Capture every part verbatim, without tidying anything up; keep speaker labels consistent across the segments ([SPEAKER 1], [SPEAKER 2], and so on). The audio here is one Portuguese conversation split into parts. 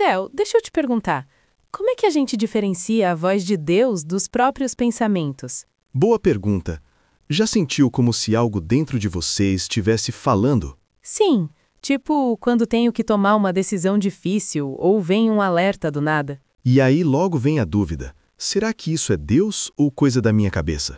[SPEAKER 1] Theo, deixa eu te perguntar. Como é que a gente diferencia a voz de Deus dos próprios pensamentos?
[SPEAKER 2] Boa pergunta. Já sentiu como se algo dentro de você estivesse falando?
[SPEAKER 1] Sim, tipo quando tenho que tomar uma decisão difícil ou vem um alerta do nada.
[SPEAKER 2] E aí logo vem a dúvida: será que isso é Deus ou coisa da minha cabeça?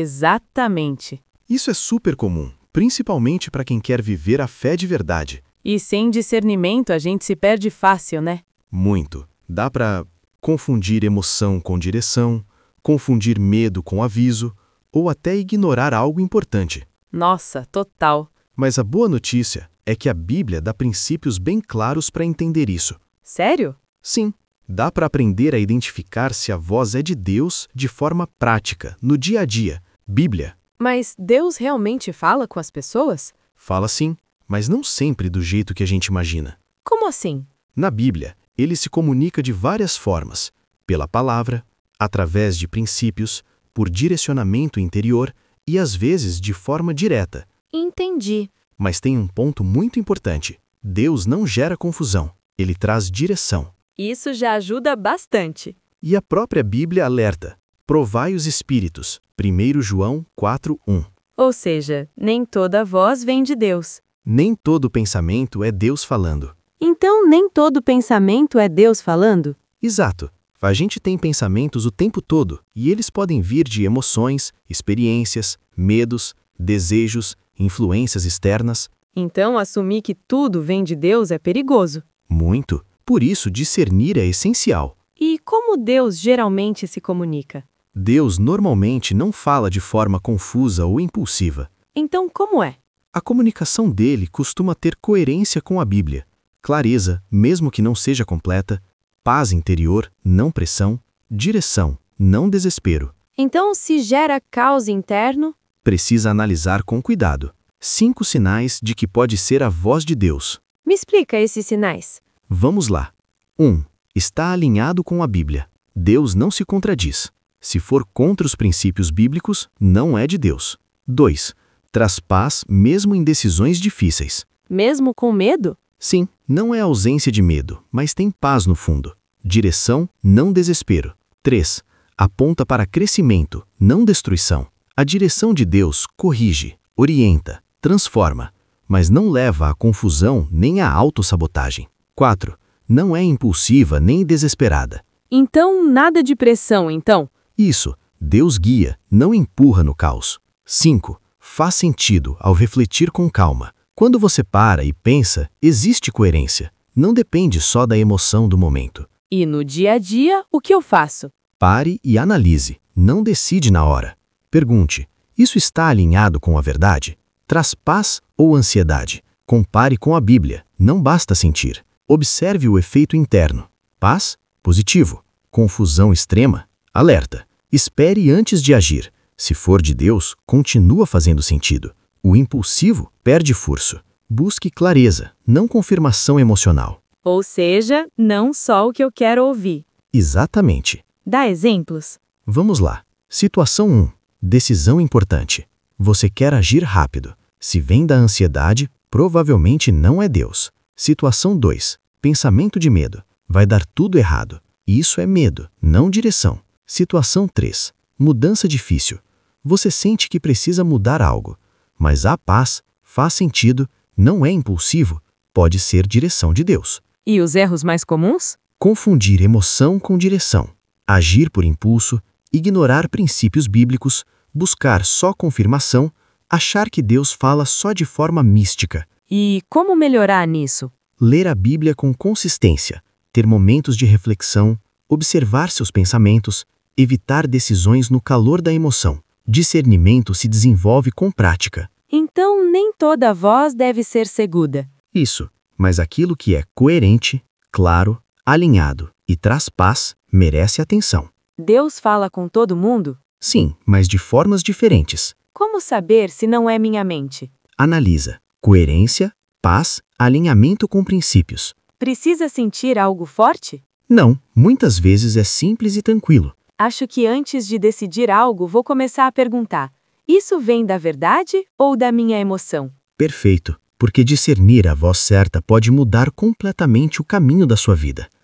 [SPEAKER 1] Exatamente.
[SPEAKER 2] Isso é super comum, principalmente para quem quer viver a fé de verdade.
[SPEAKER 1] E sem discernimento a gente se perde fácil, né?
[SPEAKER 2] Muito. Dá para confundir emoção com direção, confundir medo com aviso, ou até ignorar algo importante.
[SPEAKER 1] Nossa, total.
[SPEAKER 2] Mas a boa notícia é que a Bíblia dá princípios bem claros para entender isso.
[SPEAKER 1] Sério?
[SPEAKER 2] Sim, dá para aprender a identificar se a voz é de Deus de forma prática, no dia a dia. Bíblia.
[SPEAKER 1] Mas Deus realmente fala com as pessoas?
[SPEAKER 2] Fala sim, mas não sempre do jeito que a gente imagina.
[SPEAKER 1] Como assim?
[SPEAKER 2] Na Bíblia, ele se comunica de várias formas: pela palavra, através de princípios, por direcionamento interior e às vezes de forma direta.
[SPEAKER 1] Entendi.
[SPEAKER 2] Mas tem um ponto muito importante: Deus não gera confusão, ele traz direção.
[SPEAKER 1] Isso já ajuda bastante.
[SPEAKER 2] E a própria Bíblia alerta: provai os espíritos. primeiro João quatro, um.
[SPEAKER 1] Ou seja, nem toda voz vem de Deus.
[SPEAKER 2] Nem todo pensamento é Deus falando.
[SPEAKER 1] Então, nem todo pensamento é Deus falando?
[SPEAKER 2] Exato. A gente tem pensamentos o tempo todo, e eles podem vir de emoções, experiências, medos, desejos, influências externas.
[SPEAKER 1] Então, assumir que tudo vem de Deus é perigoso.
[SPEAKER 2] Muito. Por isso, discernir é essencial.
[SPEAKER 1] E como Deus geralmente se comunica?
[SPEAKER 2] Deus normalmente não fala de forma confusa ou impulsiva.
[SPEAKER 1] Então, como é?
[SPEAKER 2] A comunicação dele costuma ter coerência com a Bíblia, clareza, mesmo que não seja completa, paz interior, não pressão, direção, não desespero.
[SPEAKER 1] Então, se gera caos interno?
[SPEAKER 2] Precisa analisar com cuidado. Cinco sinais de que pode ser a voz de Deus.
[SPEAKER 1] Me explica esses sinais.
[SPEAKER 2] Vamos lá. um. Está alinhado com a Bíblia. Deus não se contradiz. Se for contra os princípios bíblicos, não é de Deus. dois. Traz paz mesmo em decisões difíceis.
[SPEAKER 1] Mesmo com medo?
[SPEAKER 2] Sim, não é ausência de medo, mas tem paz no fundo. Direção, não desespero. três. Aponta para crescimento, não destruição. A direção de Deus corrige, orienta, transforma, mas não leva à confusão nem à autossabotagem. quatro. Não é impulsiva nem desesperada.
[SPEAKER 1] Então, nada de pressão, então?
[SPEAKER 2] Isso, Deus guia, não empurra no caos. cinco. Faz sentido ao refletir com calma. Quando você para e pensa, existe coerência. Não depende só da emoção do momento.
[SPEAKER 1] E no dia a dia, o que eu faço?
[SPEAKER 2] Pare e analise. Não decide na hora. Pergunte: isso está alinhado com a verdade? Traz paz ou ansiedade? Compare com a Bíblia. Não basta sentir. Observe o efeito interno. Paz? Positivo. Confusão extrema? Alerta. Espere antes de agir. Se for de Deus, continua fazendo sentido. O impulsivo perde força. Busque clareza, não confirmação emocional.
[SPEAKER 1] Ou seja, não só o que eu quero ouvir.
[SPEAKER 2] Exatamente.
[SPEAKER 1] Dá exemplos?
[SPEAKER 2] Vamos lá. Situação um. Decisão importante. Você quer agir rápido. Se vem da ansiedade, provavelmente não é Deus. Situação dois. Pensamento de medo. Vai dar tudo errado. Isso é medo, não direção. Situação três. Mudança difícil. Você sente que precisa mudar algo, mas há paz, faz sentido, não é impulsivo, pode ser direção de Deus.
[SPEAKER 1] E os erros mais comuns?
[SPEAKER 2] Confundir emoção com direção, agir por impulso, ignorar princípios bíblicos, buscar só confirmação, achar que Deus fala só de forma mística.
[SPEAKER 1] E como melhorar nisso?
[SPEAKER 2] Ler a Bíblia com consistência, ter momentos de reflexão, observar seus pensamentos, evitar decisões no calor da emoção. Discernimento se desenvolve com prática.
[SPEAKER 1] Então, nem toda voz deve ser seguda.
[SPEAKER 2] Isso, mas aquilo que é coerente, claro, alinhado e traz paz, merece atenção.
[SPEAKER 1] Deus fala com todo mundo?
[SPEAKER 2] Sim, mas de formas diferentes.
[SPEAKER 1] Como saber se não é minha mente?
[SPEAKER 2] Analisa. Coerência, paz, alinhamento com princípios.
[SPEAKER 1] Precisa sentir algo forte?
[SPEAKER 2] Não, muitas vezes é simples e tranquilo.
[SPEAKER 1] Acho que antes de decidir algo, vou começar a perguntar: isso vem da verdade ou da minha emoção?
[SPEAKER 2] Perfeito, porque discernir a voz certa pode mudar completamente o caminho da sua vida.